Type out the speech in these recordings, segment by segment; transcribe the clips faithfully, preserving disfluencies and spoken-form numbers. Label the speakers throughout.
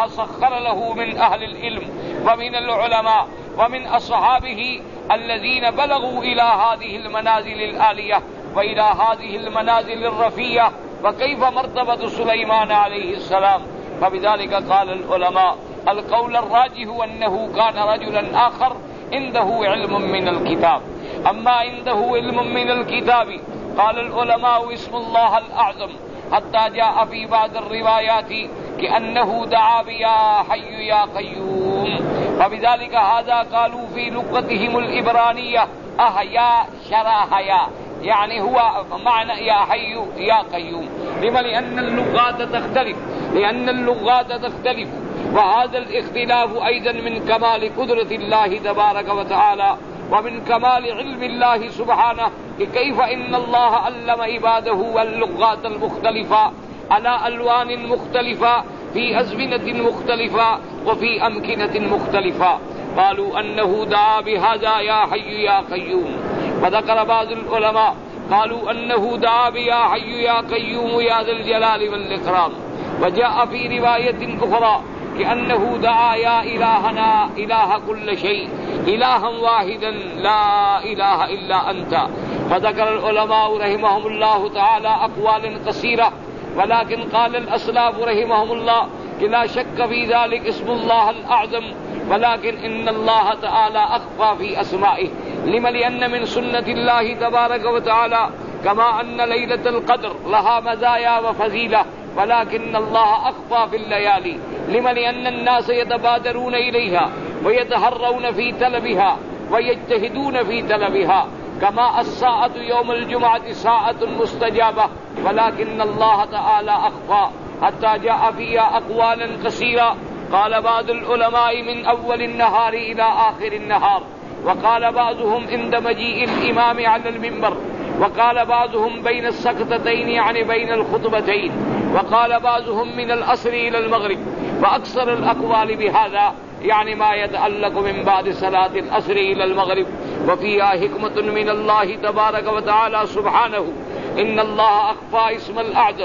Speaker 1: سخر له من أهل العلم ومن العلماء ومن أصحابه الذين بلغوا إلى هذه المنازل العالية وإلى هذه المنازل الرفيعة، وكيف مرتبة سليمان عليه السلام. فبذلك قال العلماء القول الراجح أنه كان رجلا آخر عنده علم من الكتاب. أما عنده علم من الكتاب قال العلماء اسم الله الأعظم، حتى جاء في بعض الروايات كأنه دعا بيا حي يا قيوم. فبذلك هذا قالوا في لغتهم العبرانية أحيا شراحيا، يعني هو معنى يا حي يا قيوم. لما؟ لأن اللغات تختلف، لأن اللغات تختلف، وهذا الاختلاف أيضا من كمال قدرة الله تبارك وتعالى ومن كمال علم الله سبحانه. كيف إن الله علم عباده اللغات المختلفة على ألوان مختلفة في أزمنة مختلفة وفي أمكنة مختلفة. قالوا أنه دعا بهذا يا حي يا قيوم. وذكر بعض العلماء قالوا أنه دعا بيا حي يا قيوم يا ذا الجلال والإكرام. وجاء في رواية أخرى كأنه دعا يا إلهنا إله كل شيء إلها واحدا لا إله إلا أنت. فذكر العلماء رحمهم الله تعالى أقوال قصيرة، ولكن قال الأسلاف رحمهم الله لا شك في ذلك اسم الله الأعظم، ولكن إن الله تعالى أخفى في أسمائه. لما؟ لأن من سنة الله تبارك وتعالى كما أن ليلة القدر لها مزايا وفضيلة، ولكن الله أخفى في الليالي. لما؟ لأن الناس يتبادرون إليها ويتهرون في طلبها ويجتهدون في طلبها، كما الساعة يوم الجمعة ساعة مستجابة، ولكن الله تعالى أخفى حتى جاء فيها أقوالا كثيرة. قال بعض العلماء من أول النهار إلى آخر النهار، وقال بعضهم عند مجيء الإمام على المنبر، وقال بعضهم بين السكتتين يعني بين الخطبتين، وقال بعضهم من العصر إلى المغرب. وأكثر الأقوال بهذا يعني ما يتعلق من بعد صلاة العصر إلى المغرب، وفيها حكمة من الله تبارك وتعالى سبحانه. إن الله أخفى اسم الأعظم،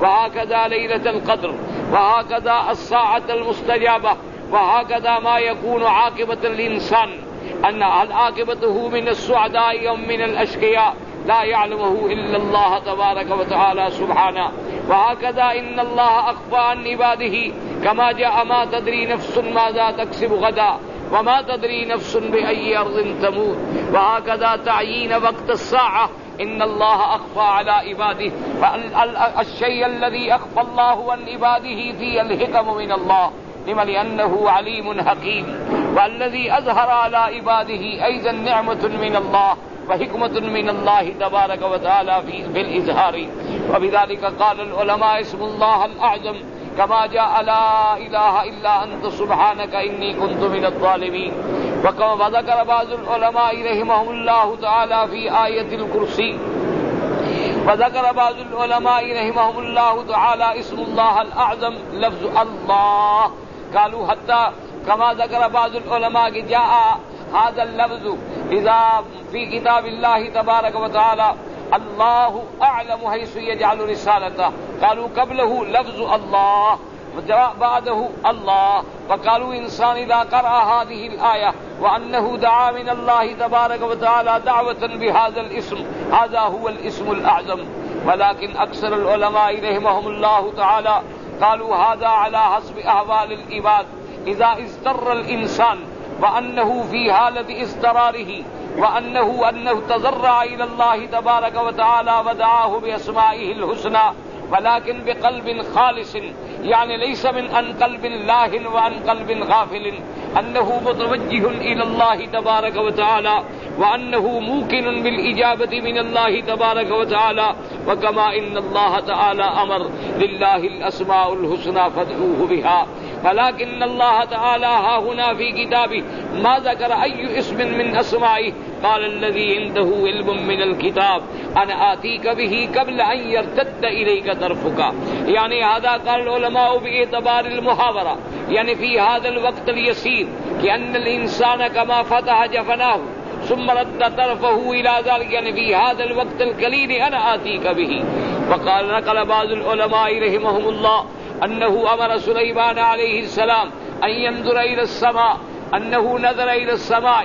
Speaker 1: وهكذا ليلة القدر، وهكذا الساعة المستجابة، وهكذا ما يكون عاقبة الإنسان، أن هل عاقبته من السعداء أو من الأشقياء لا يعلمه إلا الله تبارك وتعالى سبحانه. وهكذا إن الله أخفى عن عباده، كما جاء ما تدري نفس ماذا تكسب غدا وما تدري نفس بأي أرض تموت. وهكذا تعيين وقت الساعة إن الله أخفى على عباده. فالشيء الذي أخفى الله عن عباده فيه الحكم من الله، لما؟ لأنه عليم حكيم. والذي أظهر على عباده أيضا نعمة من الله وحكمة من الله تبارك وتعالى في الإظهار. وبذلك قال العلماء اسم الله الأعظم كما جاء لا إله إلا أنت سبحانك إني كنت من الظالمين. وكما ذكر بعض العلماء رحمهم الله تعالى في آية الكرسي، وذكر بعض العلماء رحمهم الله تعالى اسم الله الأعظم لفظ الله. قالوا حتى كما ذكر بعض العلماء جاء هذا اللفظ إذا في كتاب الله تبارك وتعالى الله أعلم حيث يجعل رسالته، قالوا قبله لفظ الله وجاء بعده الله. فقالوا إنسان إذا قرأ هذه الآية وأنه دعا من الله تبارك وتعالى دعوة بهذا الاسم، هذا هو الاسم الأعظم. ولكن أكثر العلماء رحمهم الله تعالى قالوا هذا على حسب أحوال العباد. إذا اضطر الإنسان وأنه في حالة اضطراره وأنه أنه تضرع إلى الله تبارك وتعالى ودعاه بأسمائه الحسنى، ولكن بقلب خالص، يعني ليس من عن قلب لاهٍ وعن قلب غافل، أنه متوجه إلى الله تبارك وتعالى، وأنه موقن بالإجابة من الله تبارك وتعالى. وكما إن الله تعالى أمر لله الأسماء الحسنى فادعوه بها. ولكن الله تعالى ها هنا في كتابه ما ذكر أي اسم من أسمائه، قال الذي عنده علم من الكتاب أنا آتيك به قبل أن يرتد إليك طرفك. يعني هذا قال العلماء باعتبار المحاورة، يعني في هذا الوقت اليسير، كأن الإنسان كما فتح جفناه ثم رد طرفه إلى ذلك، يعني في هذا الوقت القليل أنا آتيك به. وقال نقل بعض العلماء رحمهم الله أنه أمر سليمان عليه السلام أن ينظر إلى السماء، أنه نظر إلى السماء،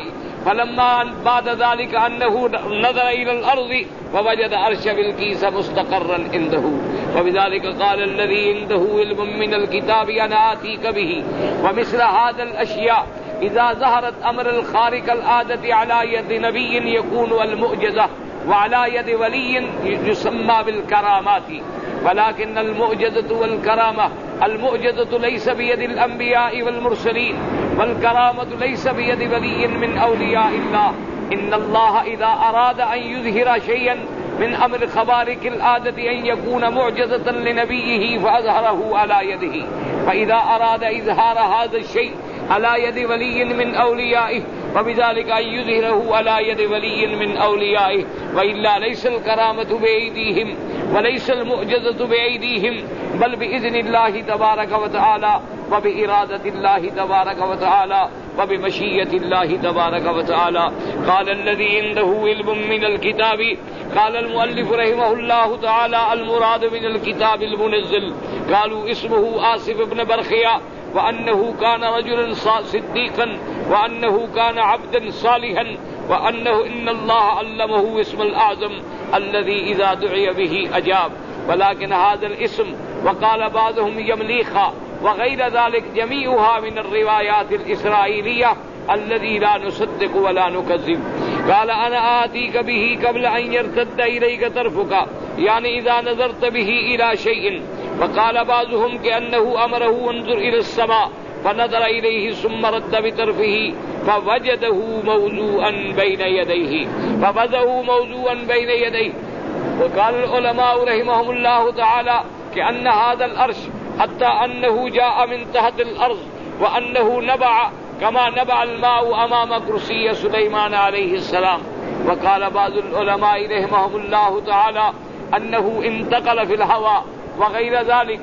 Speaker 1: فلما بعد ذلك أنه نظر إلى الأرض فوجد عرش بلقيس مستقرا عنده. وبذلك قال الذي عنده علم من الكتاب أنا آتيك به. ومثل هذا الأشياء إذا ظهرت أمر الخارق العادة على يد نبي يكون المعجزة، وعلى يد ولي يسمى بالكرامات. ولكن المعجزة والكرامة، المعجزة ليس بيد الأنبياء والمرسلين، والكرامة ليس بيد ولي من أولياء الله. إن الله إذا أراد أن يظهر شيئا من أمر خوارق العادة أن يكون معجزة لنبيه فأظهره على يده، فإذا أراد إظهار هذا الشيء على يد ولي من أوليائه وبذلك أن يظهره على يد ولي من أوليائه، وإلا ليس الكرامة بأيديهم وليس المعجزة بأيديهم، بل بإذن الله تبارك وتعالى وبإرادة الله تبارك وتعالى وبمشيئة الله تبارك وتعالى. قال الذي عنده علم من الكتاب، قال المؤلف رحمه الله تعالى المراد من الكتاب المنزل، قالوا اسمه آصف بن برخيا، وأنه كان رجلا صديقا، وأنه كان عبدا صالحا، وأنه إن الله علمه اسم الأعظم الذي إذا دعي به أجاب. ولكن هذا الاسم وقال بعضهم يمليخا وغير ذلك جميعها من الروايات الإسرائيلية الذي لا نصدق ولا نكذب. قال أنا آتيك به قبل أن يرتد إليك طرفك، يعني إذا نظرت به إلى شيء. وقال بعضهم كأنه أمره انظر إلى السماء فنظر إليه ثم رد بطرفه فوجده موضوعا بين يديه فوجده موضوعا بين يديه. وقال العلماء رحمهم الله تعالى كأن هذا الأرش حتى أنه جاء من تحت الأرض، وأنه نبع كما نبع الماء أمام كرسي سليمان عليه السلام. وقال بعض العلماء رحمهم الله تعالى أنه انتقل في الهواء وغير ذلك،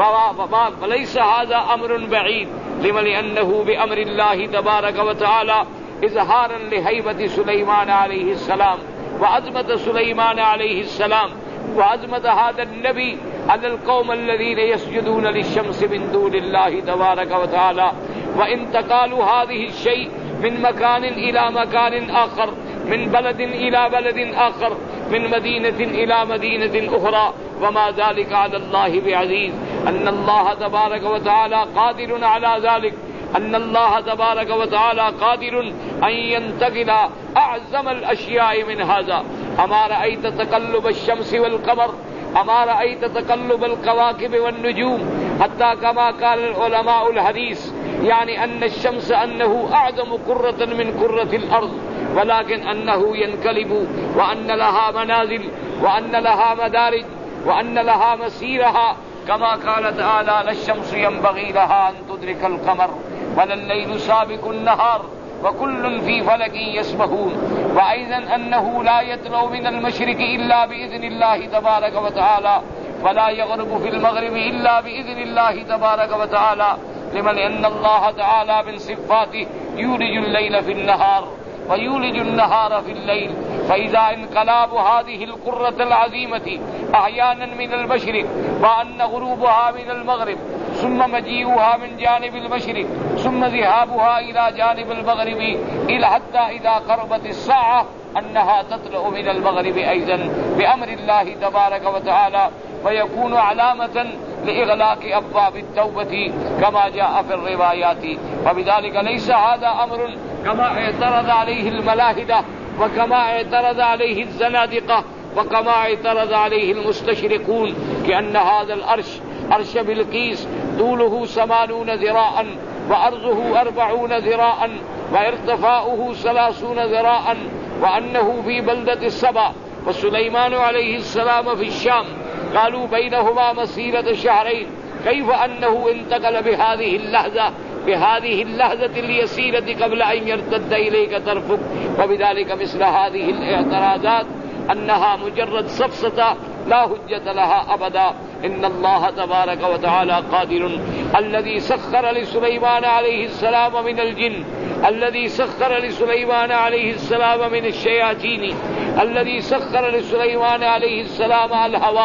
Speaker 1: وليس هذا أمر بعيد، لما لأنه بأمر الله تبارك وتعالى إظهارا لهيبة سليمان عليه السلام وعظمة سليمان عليه السلام وعظمة هذا النبي على القوم الذين يسجدون للشمس من دون الله تبارك وتعالى. وانتقالوا هذه الشيء من مكان إلى مكان آخر، من بلد إلى بلد آخر، من مدينة إلى مدينة أخرى، وما ذلك على الله بعزيز. أن الله تبارك وتعالى قادر على ذلك، أن الله تبارك وتعالى قادر أن ينتقل أعظم الأشياء من هذا. أما رأيت تقلب الشمس والقمر، أما رأيت تقلب الكواكب والنجوم، حتى كما قال العلماء الحديث يعني أن الشمس أنه أعظم كرة من كرة الأرض، ولكن أنه ينقلب، وأن لها منازل، وأن لها مدارج، وأن لها مسيرها، كما قال تعالى لا الشمس ينبغي لها أن تدرك القمر ولا الليل سابق النهار وكل في فلك يسبحون. وأيضا أنه لا يطلع من المشرق إلا بإذن الله تبارك وتعالى، ولا يغرب في المغرب إلا بإذن الله تبارك وتعالى، لمن أن الله تعالى من صفاته يولج الليل في النهار ويولج النهار في الليل. فإذا انقلاب هذه القرة العظيمة أحيانا من المشرق، وأن غروبها من المغرب، ثم مجيئها من جانب المشرق، ثم ذهابها إلى جانب المغرب، إلى حتى إذا قربت الساعة أنها تطلع من المغرب أيضا بأمر الله تبارك وتعالى، ويكون علامة لإغلاق أبواب التوبة كما جاء في الروايات. وبذلك ليس هذا أمر كما اعترض عليه الملاحدة، وكما اعترض عليه الزنادقة، وكما اعترض عليه المستشرقون، كأن هذا الأرش أرش بلقيس طوله ثمانون ذراعا وأرضه أربعون ذراعا وارتفاعه ثلاثون ذراعا، وأنه في بلدة السبع، وسليمان عليه السلام في الشام، قالوا بينهما مسيرة شهرين. كيف أنه انتقل بهذه اللحظة بهذه اللحظة اليسيرة قبل أن يرتد إليك طرفك؟ وبذلك مثل هذه الاعتراضات أنها مجرد سفسطة لا حجة لها أبدا. إن الله تبارك وتعالى قادر، الذي سخر لسليمان عليه السلام من الجن، الذي سخر لسليمان عليه السلام من الشياطين، الذي سخر لسليمان عليه السلام الهواء،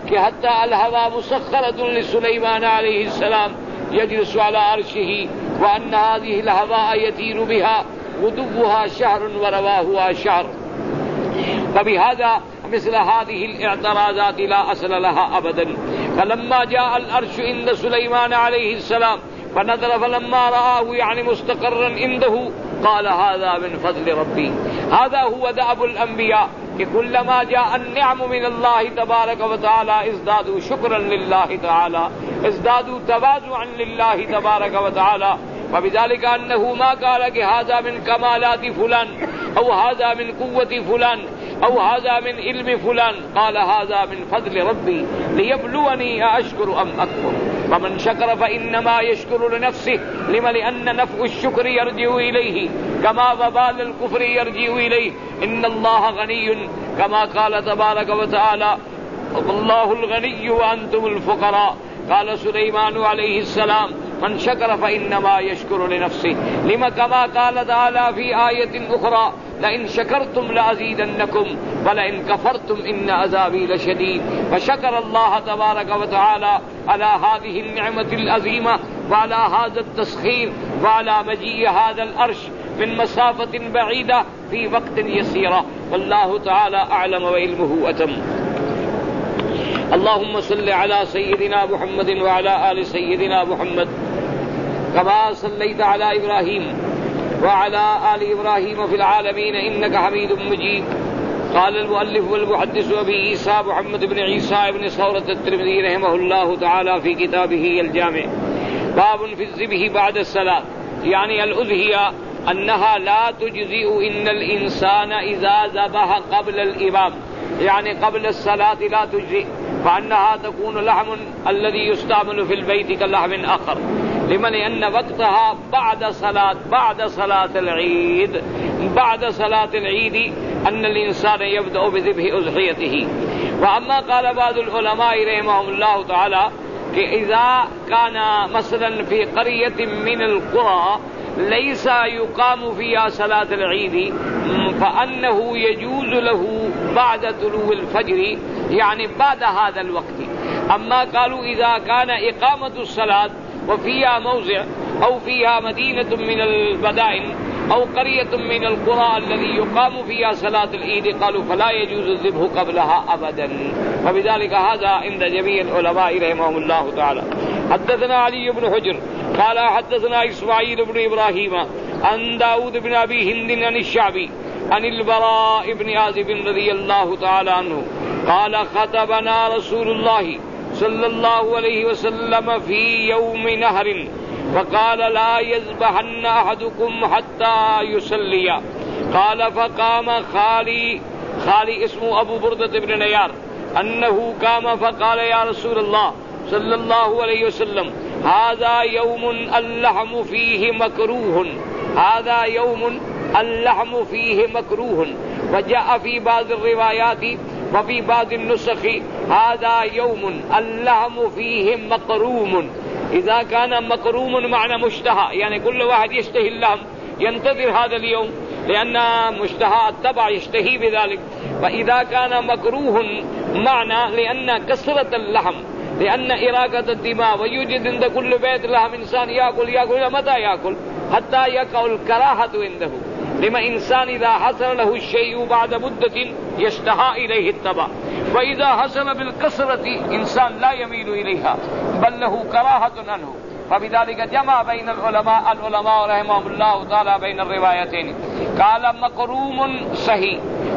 Speaker 1: کہ حتی الہوا مسخرۃ لسلیمان علیہ السلام یجلس علی عرشہ وان هذه الهواء يطير بها غدوها شهر ورواحها شهر. فبهذا مثل هذه الاعتراضات لا اصل لها ابدا. فلما جاء العرش عند سليمان عليه السلام فنظر فلما رآه يعني مستقرا عنده قال هذا من فضل ربي. هذا هو دأب الأنبياء کہ كلما جاء النعم من الله تبارك وتعالى ازدادوا شكرا لله تعالى ازدادوا تواضعا لله تبارك وتعالى. وبذلك أنه ما قال کہ هذا من كمالات فلان أو هذا من قوة فلان أو هذا من علم فلان، قال هذا من فضل ربي ليبلوني أشكر أم أكفر. فمن شكر فإنما يشكر لنفسه، لما لأن نفع الشكر يرجع إليه كما وبال الكفر يرجع إليه. إن الله غني كما قال تبارك وتعالى والله الغني وأنتم الفقراء. قال سليمان عليه السلام من شكر فإنما يشكر لنفسه، لما كما قال تعالى في آية أخرى لئن شكرتم لأزيدنكم ولئن كفرتم إن عذابي لشديد. فشكر الله تبارك وتعالى على هذه النعمة العظيمة وعلى هذا التسخير وعلى مجيء هذا العرش من مسافة بعيدة في وقت يسيرة. والله تعالى أعلم وعلمه أتم. اللهم صل على سيدنا محمد وعلى آل سيدنا محمد كما صليت على إبراهيم وعلى آل إبراهيم في العالمين إنك حميد مجيد. قال المؤلف والمحدث أبي عيسى محمد بن عيسى بن ثورة الترمذي رحمه الله تعالى في كتابه الجامع باب في الذبح بعد الصلاة، يعني الأضحية أنها لا تجزئ إن الإنسان إذا ذبح قبل الإمام، يعني قبل الصلاة لا تجزئ، فأنها تكون لحم الذي يستعمل في البيت كاللحم آخر. لمن لأن وقتها بعد صلاة بعد صلاة العيد بعد صلاة العيد أن الإنسان يبدأ بذبح أضحيته. وأما قال بعض العلماء رحمهم الله تعالى کہ إذا كان مثلا في قرية من القرى ليس يقام فيها صلاة العيد فأنه يجوز له بعد طلوع الفجر، يعني بعد هذا الوقت. أما قالوا إذا كان إقامة الصلاة وفيها موضع أو فيها مدينة من البدائن أو قرية من القرى الذي يقام فيها صلاة العيد قالوا فلا يجوز الذبح قبلها أبدا. وبذلك هذا عند جميع العلماء رحمهم الله تعالى. حدثنا علي بن حجر قال حدثنا إسماعيل بن إبراهيم عن داود بن أبي هند عن الشعبي عن البراء بن عازب رضي الله تعالى عنه قال خطبنا رسول الله صلى الله عليه وسلم في يوم نهر فقال لا يذبحن أحدكم حتى يصلي. قال فقام خالي خالي اسمه أبو بردة بن نيار أنه قام فقال يا رسول الله صلى الله عليه وسلم هذا يوم اللحم فيه مكروه هذا يوم اللحم فيه مكروه. وجاء في بعض الروايات وفي بعض النسخ هذا يوم اللحم فيه مقروم. إذا كان مقروم معنى مشتهى، يعني كل واحد يشتهي اللحم ينتظر هذا اليوم لأن مشتهى التبع يشتهي بذلك. وإذا كان مكروه معنى لأن كثرة اللحم، لأن إراقة الدماء ويوجد عند كل بيت لحم إنسان يأكل يأكل متى يأكل حتى يقع الكراهة عنده. لما إنسان إذا حصل له الشيء بعد مدة يشتهى إليه التبع، وإذا حصل بالكثرة إنسان لا يميل إليها بل له كراهة عنه. فبذلك جمع بين العلماء العلماء رحمهم الله تعالى بين الروايتين. قال مكروم صحيح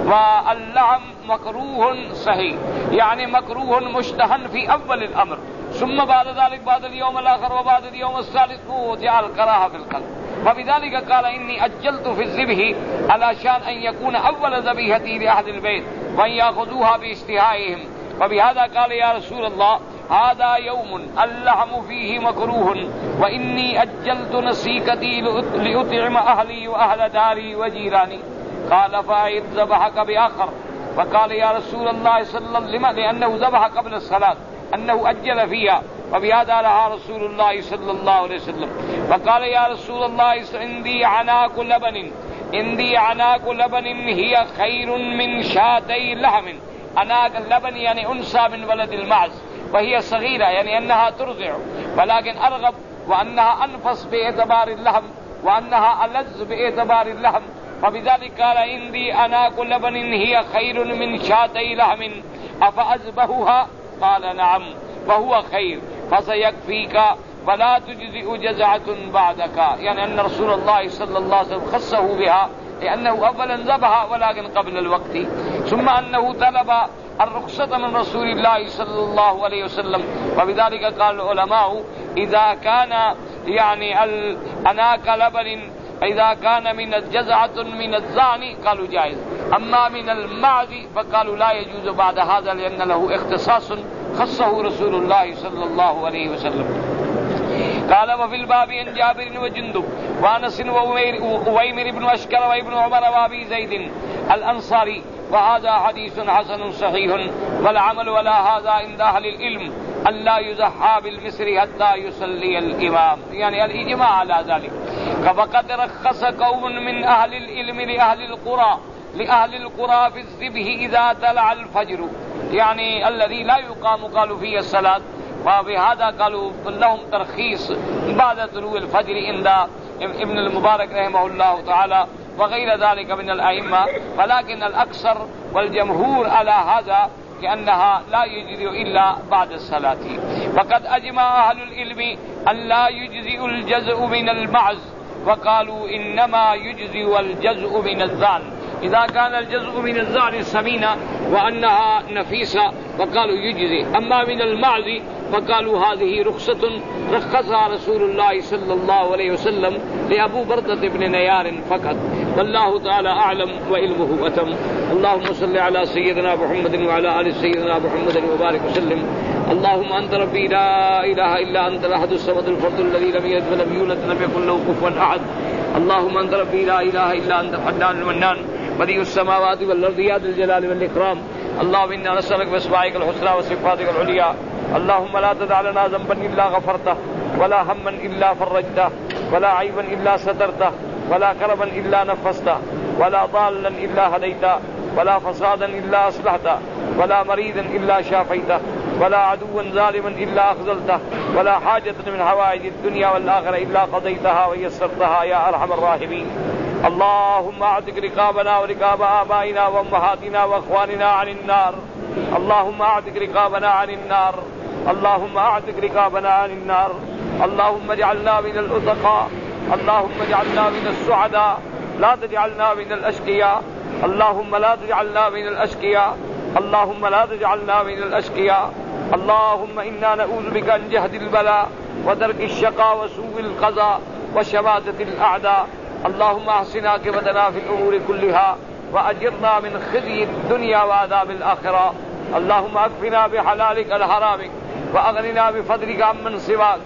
Speaker 1: واللحم مكروه صحيح، يعني مكروه مشتهى في أول الأمر، ثم بعد ذلك بعد اليوم الآخر وبعد اليوم الثالث جعل الكراهة في القلب. وبذلك قال إني أجلت في الذبح على شان أن يكون أول ذبيحتي لأهل البيت وأن يأخذوها باشتهائهم. وبهذا قال يا رسول الله هذا يوم اللحم فيه مكروه وإني أجلت نسيكتي لأطعم أهلي وأهل داري وجيراني. قال فأعد ذبحك بآخر. فقال يا رسول الله صلى الله عليه وسلم لأنه ذبح قبل الصلاة أنه أجل فيها. وبهذا لها رسول الله صلى الله عليه وسلم. فقال يا رسول الله عندي عناق لبن عندي عناق لبن هي خير من شاتي لحم أناق اللبن يعني أنثى من ولد المعز، وهي صغيرة يعني أنها ترضع، ولكن أرغب وأنها أنفس باعتبار اللحم وأنها ألذ باعتبار اللحم، فبذلك قال عندي أناق لبن هي خير من شاتي لحم أفأذبحها؟ قال نعم وهو خير فسيكفيك ولا تجزئ جزعة بعدك، يعني أن رسول الله صلى الله عليه وسلم خصه بها لأنه أولا ذبح ولكن قبل الوقت، ثم أنه طلب الرخصة من رسول الله صلى الله عليه وسلم، وبذلك قال العلماء إذا كان يعني الأناق لبن إذا كان من الجزعة من الزاني قالوا جائز، أما من المعز فقالوا لا يجوز بعد هذا لأن له اختصاص خصه رسول الله صلى الله عليه وسلم. قال وفي الباب عن جابر وجندب وانس وأويمر بن أشكر وابن عمر وابي زيد الأنصاري، وهذا حديث حسن صحيح، والعمل ولا هذا عند أهل العلم أن لا يزحى بالمصر حتى يصلي الإمام، يعني الإجماع على ذلك. فقد رخص قوم من أهل العلم لأهل القرى لأهل القرى في الذبح إذا طلع الفجر، يعني الذي لا يقام قالوا فيه الصلاة، وبهذا قالوا لهم ترخيص بعد طلوع الفجر عند ابن المبارك رحمه الله تعالى وغير ذلك من الأئمة، ولكن الأكثر والجمهور على هذا كأنها لا يجزئ إلا بعد الصلاة. وقد أجمع أهل العلم أن لا يجزئ الجزء من المعز، وقالوا إنما يجزئ الجزء من الذان، إذا كان الجزء من الذان سمينة وأنها نفيسة فقالوا يجزئ، أما من المعز فقالوا هذه رخصة رخصها رسول الله صلى الله عليه وسلم لأبو بردة بن نيار فقط، والله تعالى أعلم وعلمه أتم. اللهم صل على سيدنا محمد وعلى آل سيدنا محمد وبارك وسلم. اللهم أنت ربي لا إله إلا أنت الأحد الصمد الفرد الذي لم يلد ولم يولد ولم يكن له كفوا أحد. اللهم أنت ربي لا إله إلا أنت الحنان المنان بديع السماوات والأرض يا ذا الجلال والإكرام. اللهم إنا نسألك بأسمائك الحسنى وصفاتك العليا، اللهم لا تدع لنا ذنبا إلا غفرته، ولا هما إلا فرجته، ولا عيبا إلا سترته، ولا كربا إلا نفسته، ولا ضالا إلا هديته، ولا فسادا إلا أصلحته، ولا مريضا إلا شافيته، ولا عدوا ظالما إلا أخذلته، ولا حاجة من حوائج الدنيا والآخرة إلا قضيتها ويسرتها يا أرحم الراحمين. اللهم أعتق رقابنا ورقاب آبائنا وأمهاتنا وأخواننا عن النار، اللهم أعتق رقابنا عن النار، اللهم أعتق رقابنا عن النار. اللهم اجعلنا من الأتقاء، اللهم اجعلنا من السعداء، لا تجعلنا من الأشقياء، اللهم لا تجعلنا من الأشقياء، اللهم لا تجعلنا من الأشقياء. اللهم إنا نعوذ بك من جهد البلاء ودرك الشقاء وسوء القضاء وشماتة الأعداء. اللهم أحسن عاقبتنا في الأمور كلها وأجرنا من خزي الدنيا وعذاب الآخرة. اللهم أكفنا بحلالك الحرامك وأغننا بفضلك عمن سواك،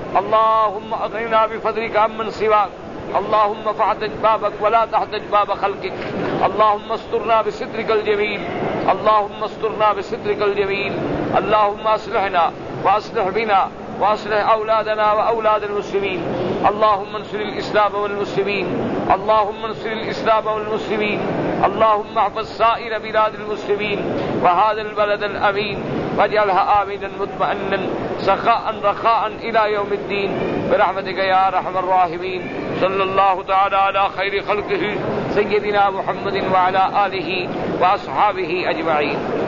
Speaker 1: اللهم أغننا بفضلك عمن سواك. اللهم فاحتج بابك ولا تحتج باب خلقك، اللهم استرنا بسترك الجميل، اللهم استرنا بسترك الجميل. اللهم أصلحنا وأصلح بنا وأصلح أولادنا وأولاد المسلمين. اللهم انصر الإسلام والمسلمين، اللهم انصر الإسلام والمسلمين. اللهم احفظ سائر بلاد المسلمين وهذا البلد الأمين، واجعلها آمنا مطمئنا سخاء رخاء إلى يوم الدين برحمتك يا أرحم الراحمين. صلى الله تعالى على خير خلقه سيدنا محمد وعلى آله وأصحابه أجمعين.